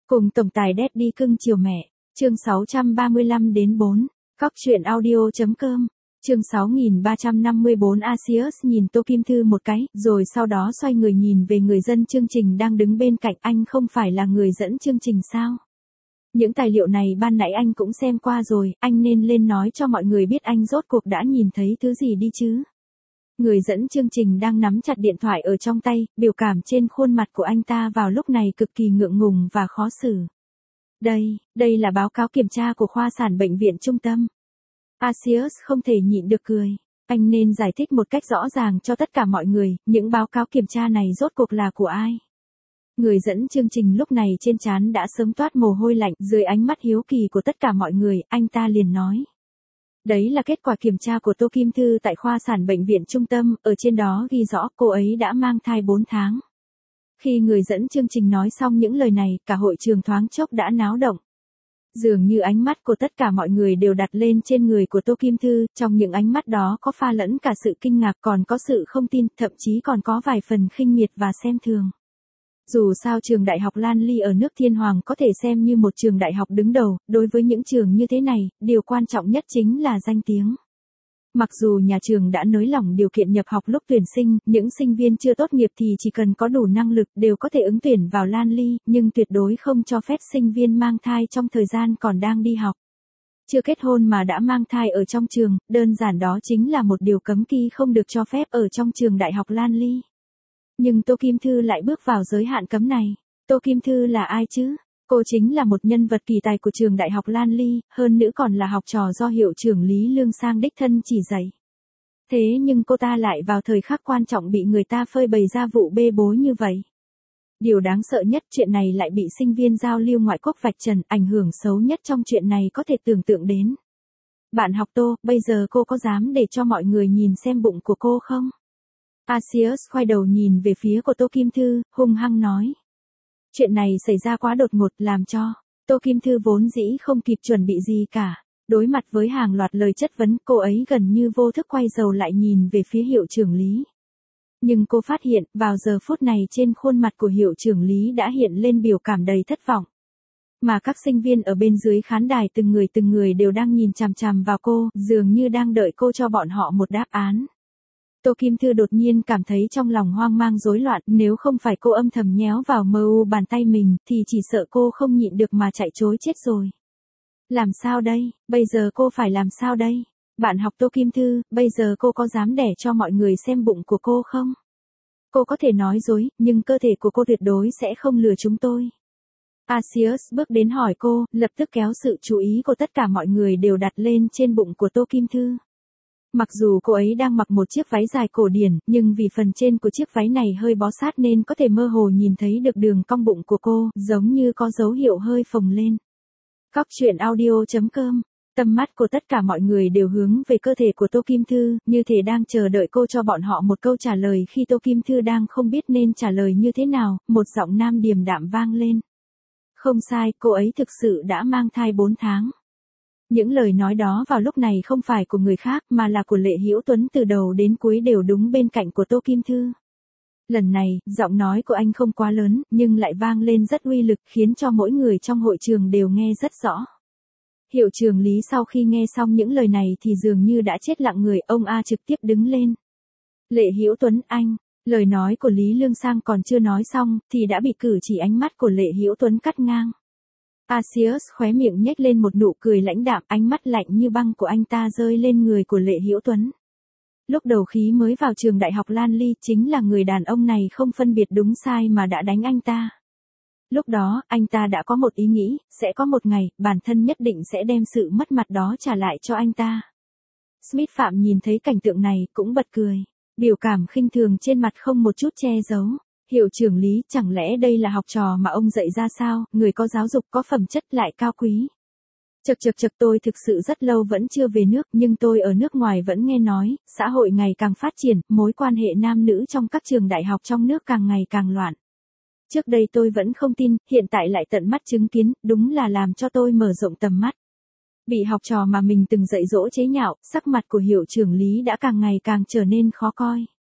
Cùng tổng tài Daddy cưng chiều mẹ, chương 635-4, Cóc truyện audio.com, chương 6354. Asius nhìn Tô Kim Thư một cái, rồi sau đó xoay người nhìn về người dẫn chương trình đang đứng bên cạnh. Anh không phải là người dẫn chương trình sao? Những tài liệu này ban nãy anh cũng xem qua rồi, anh nên lên nói cho mọi người biết anh rốt cuộc đã nhìn thấy thứ gì đi chứ. Người dẫn chương trình đang nắm chặt điện thoại ở trong tay, biểu cảm trên khuôn mặt của anh ta vào lúc này cực kỳ ngượng ngùng và khó xử. Đây là báo cáo kiểm tra của khoa sản bệnh viện trung tâm. Asius không thể nhịn được cười. Anh nên giải thích một cách rõ ràng cho tất cả mọi người, những báo cáo kiểm tra này rốt cuộc là của ai. Người dẫn chương trình lúc này trên trán đã sớm toát mồ hôi lạnh, dưới ánh mắt hiếu kỳ của tất cả mọi người, anh ta liền nói. Đấy là kết quả kiểm tra của Tô Kim Thư tại khoa sản bệnh viện trung tâm, ở trên đó ghi rõ cô ấy đã mang thai 4 tháng. Khi người dẫn chương trình nói xong những lời này, cả hội trường thoáng chốc đã náo động. Dường như ánh mắt của tất cả mọi người đều đặt lên trên người của Tô Kim Thư, trong những ánh mắt đó có pha lẫn cả sự kinh ngạc, còn có sự không tin, thậm chí còn có vài phần khinh miệt và xem thường. Dù sao trường đại học Lan Ly ở nước Thiên Hoàng có thể xem như một trường đại học đứng đầu, đối với những trường như thế này, điều quan trọng nhất chính là danh tiếng. Mặc dù nhà trường đã nới lỏng điều kiện nhập học lúc tuyển sinh, những sinh viên chưa tốt nghiệp thì chỉ cần có đủ năng lực đều có thể ứng tuyển vào Lan Ly, nhưng tuyệt đối không cho phép sinh viên mang thai trong thời gian còn đang đi học. Chưa kết hôn mà đã mang thai ở trong trường, đơn giản đó chính là một điều cấm kỵ không được cho phép ở trong trường đại học Lan Ly. Nhưng Tô Kim Thư lại bước vào giới hạn cấm này. Tô Kim Thư là ai chứ? Cô chính là một nhân vật kỳ tài của trường đại học Lan Ly, hơn nữa còn là học trò do hiệu trưởng Lý Lương Sang đích thân chỉ dạy. Thế nhưng cô ta lại vào thời khắc quan trọng bị người ta phơi bày ra vụ bê bối như vậy. Điều đáng sợ nhất, chuyện này lại bị sinh viên giao lưu ngoại quốc vạch trần, ảnh hưởng xấu nhất trong chuyện này có thể tưởng tượng đến. Bạn học Tô, bây giờ cô có dám để cho mọi người nhìn xem bụng của cô không? Asius khoai đầu nhìn về phía của Tô Kim Thư, hung hăng nói. Chuyện này xảy ra quá đột ngột làm cho Tô Kim Thư vốn dĩ không kịp chuẩn bị gì cả. Đối mặt với hàng loạt lời chất vấn, cô ấy gần như vô thức quay đầu lại nhìn về phía hiệu trưởng Lý. Nhưng cô phát hiện, vào giờ phút này trên khuôn mặt của hiệu trưởng Lý đã hiện lên biểu cảm đầy thất vọng. Mà các sinh viên ở bên dưới khán đài từng người đều đang nhìn chằm chằm vào cô, dường như đang đợi cô cho bọn họ một đáp án. Tô Kim Thư đột nhiên cảm thấy trong lòng hoang mang rối loạn, nếu không phải cô âm thầm nhéo vào mu bàn tay mình, thì chỉ sợ cô không nhịn được mà chạy trối chết rồi. Làm sao đây, bây giờ cô phải làm sao đây? Bạn học Tô Kim Thư, bây giờ cô có dám đẻ cho mọi người xem bụng của cô không? Cô có thể nói dối, nhưng cơ thể của cô tuyệt đối sẽ không lừa chúng tôi. Asius bước đến hỏi cô, lập tức kéo sự chú ý của tất cả mọi người đều đặt lên trên bụng của Tô Kim Thư. Mặc dù cô ấy đang mặc một chiếc váy dài cổ điển, nhưng vì phần trên của chiếc váy này hơi bó sát nên có thể mơ hồ nhìn thấy được đường cong bụng của cô, giống như có dấu hiệu hơi phồng lên. Cóc truyện audio.com, tầm mắt của tất cả mọi người đều hướng về cơ thể của Tô Kim Thư, như thể đang chờ đợi cô cho bọn họ một câu trả lời. Khi Tô Kim Thư đang không biết nên trả lời như thế nào, một giọng nam điềm đạm vang lên. Không sai, cô ấy thực sự đã mang thai 4 tháng. Những lời nói đó vào lúc này không phải của người khác mà là của Lệ Hữu Tuấn, từ đầu đến cuối đều đúng bên cạnh của Tô Kim Thư. Lần này, giọng nói của anh không quá lớn, nhưng lại vang lên rất uy lực, khiến cho mỗi người trong hội trường đều nghe rất rõ. Hiệu trưởng Lý sau khi nghe xong những lời này thì dường như đã chết lặng người, ông A trực tiếp đứng lên. Lệ Hữu Tuấn, anh, lời nói của Lý Lương Sang còn chưa nói xong, thì đã bị cử chỉ ánh mắt của Lệ Hữu Tuấn cắt ngang. Asius khóe miệng nhếch lên một nụ cười lãnh đạm, ánh mắt lạnh như băng của anh ta rơi lên người của Lệ Hữu Tuấn. Lúc đầu khi mới vào trường đại học Lan Ly, chính là người đàn ông này không phân biệt đúng sai mà đã đánh anh ta. Lúc đó, anh ta đã có một ý nghĩ, sẽ có một ngày, bản thân nhất định sẽ đem sự mất mặt đó trả lại cho anh ta. Smith Phạm nhìn thấy cảnh tượng này, cũng bật cười. Biểu cảm khinh thường trên mặt không một chút che giấu. Hiệu trưởng Lý, chẳng lẽ đây là học trò mà ông dạy ra sao, người có giáo dục, có phẩm chất lại cao quý. Chật, tôi thực sự rất lâu vẫn chưa về nước, nhưng tôi ở nước ngoài vẫn nghe nói, xã hội ngày càng phát triển, mối quan hệ nam nữ trong các trường đại học trong nước càng ngày càng loạn. Trước đây tôi vẫn không tin, hiện tại lại tận mắt chứng kiến, đúng là làm cho tôi mở rộng tầm mắt. Bị học trò mà mình từng dạy dỗ chế nhạo, sắc mặt của hiệu trưởng Lý đã càng ngày càng trở nên khó coi.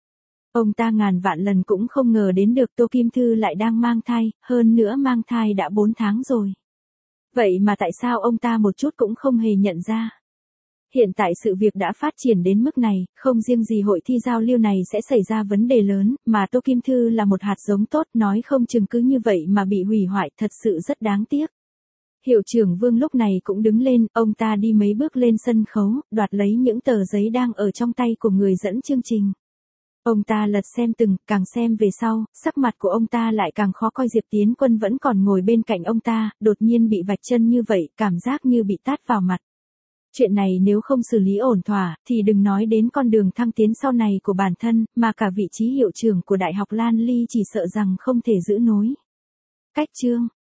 Ông ta ngàn vạn lần cũng không ngờ đến được Tô Kim Thư lại đang mang thai, hơn nữa mang thai đã 4 tháng rồi. Vậy mà tại sao ông ta một chút cũng không hề nhận ra? Hiện tại sự việc đã phát triển đến mức này, không riêng gì hội thi giao lưu này sẽ xảy ra vấn đề lớn, mà Tô Kim Thư là một hạt giống tốt, nói không chừng cứ như vậy mà bị hủy hoại, thật sự rất đáng tiếc. Hiệu trưởng Vương lúc này cũng đứng lên, ông ta đi mấy bước lên sân khấu, đoạt lấy những tờ giấy đang ở trong tay của người dẫn chương trình. Ông ta lật xem càng xem về sau, sắc mặt của ông ta lại càng khó coi. Diệp Tiến Quân vẫn còn ngồi bên cạnh ông ta, đột nhiên bị vạch chân như vậy, cảm giác như bị tát vào mặt. Chuyện này nếu không xử lý ổn thỏa, thì đừng nói đến con đường thăng tiến sau này của bản thân, mà cả vị trí hiệu trưởng của Đại học Lan Ly chỉ sợ rằng không thể giữ nối. Cách chương